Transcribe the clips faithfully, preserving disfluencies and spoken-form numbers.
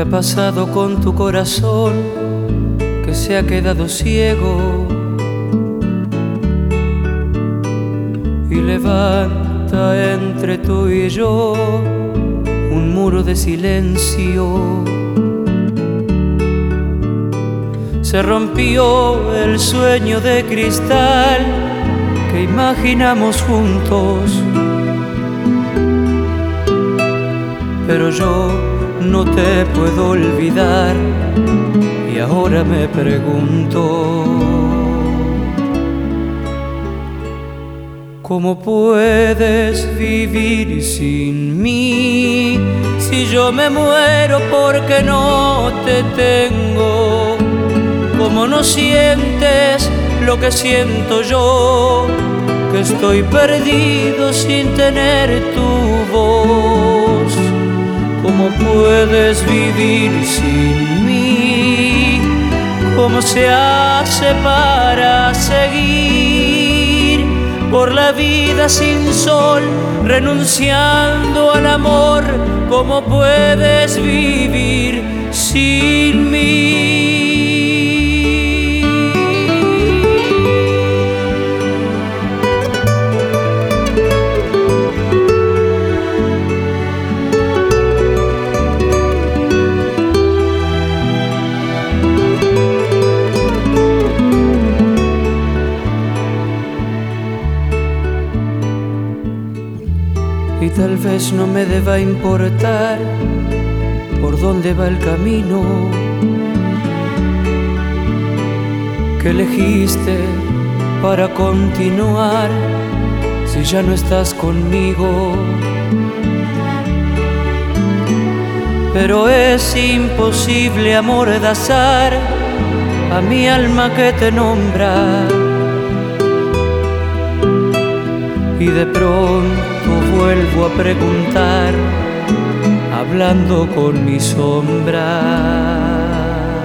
ha pasado con tu corazón que se ha quedado ciego? Y levanta entre tú y yo un muro de silencio. Se rompió el sueño de cristal que imaginamos juntos, pero yo no te puedo olvidar y ahora me pregunto, ¿cómo puedes vivir sin mí? Si yo me muero porque no te tengo, ¿cómo no sientes lo que siento yo? Que estoy perdido sin tener tu voz. ¿Cómo puedes vivir sin mí? ¿Cómo se hace para seguir por la vida sin sol, renunciando al amor? ¿Cómo puedes vivir sin mí? Y tal vez no me deba importar por dónde va el camino que elegiste para continuar si ya no estás conmigo. Pero es imposible amordazar a mi alma que te nombra, y de pronto vuelvo a preguntar, hablando con mi sombra,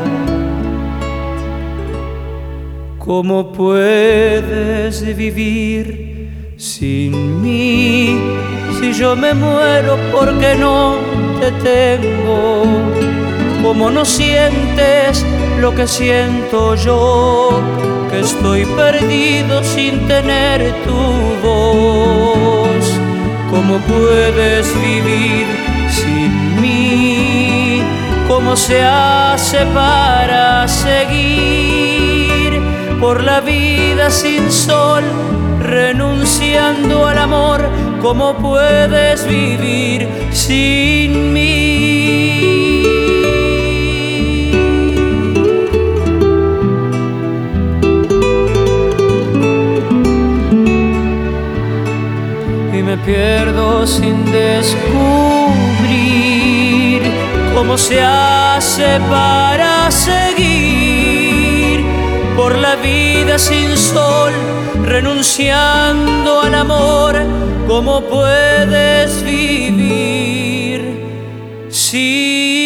¿cómo puedes vivir sin mí? Si yo me muero porque no te tengo, ¿cómo no sientes lo que siento yo? Que estoy perdido sin tener tu voz. ¿Cómo puedes vivir sin mí? ¿Cómo se hace para seguir por la vida sin sol, renunciando al amor? ¿Cómo puedes vivir sin mí? Y me pierdo sin descubrir cómo se hace para seguir por la vida sin sol, renunciando al amor. ¿Cómo puedes vivir sin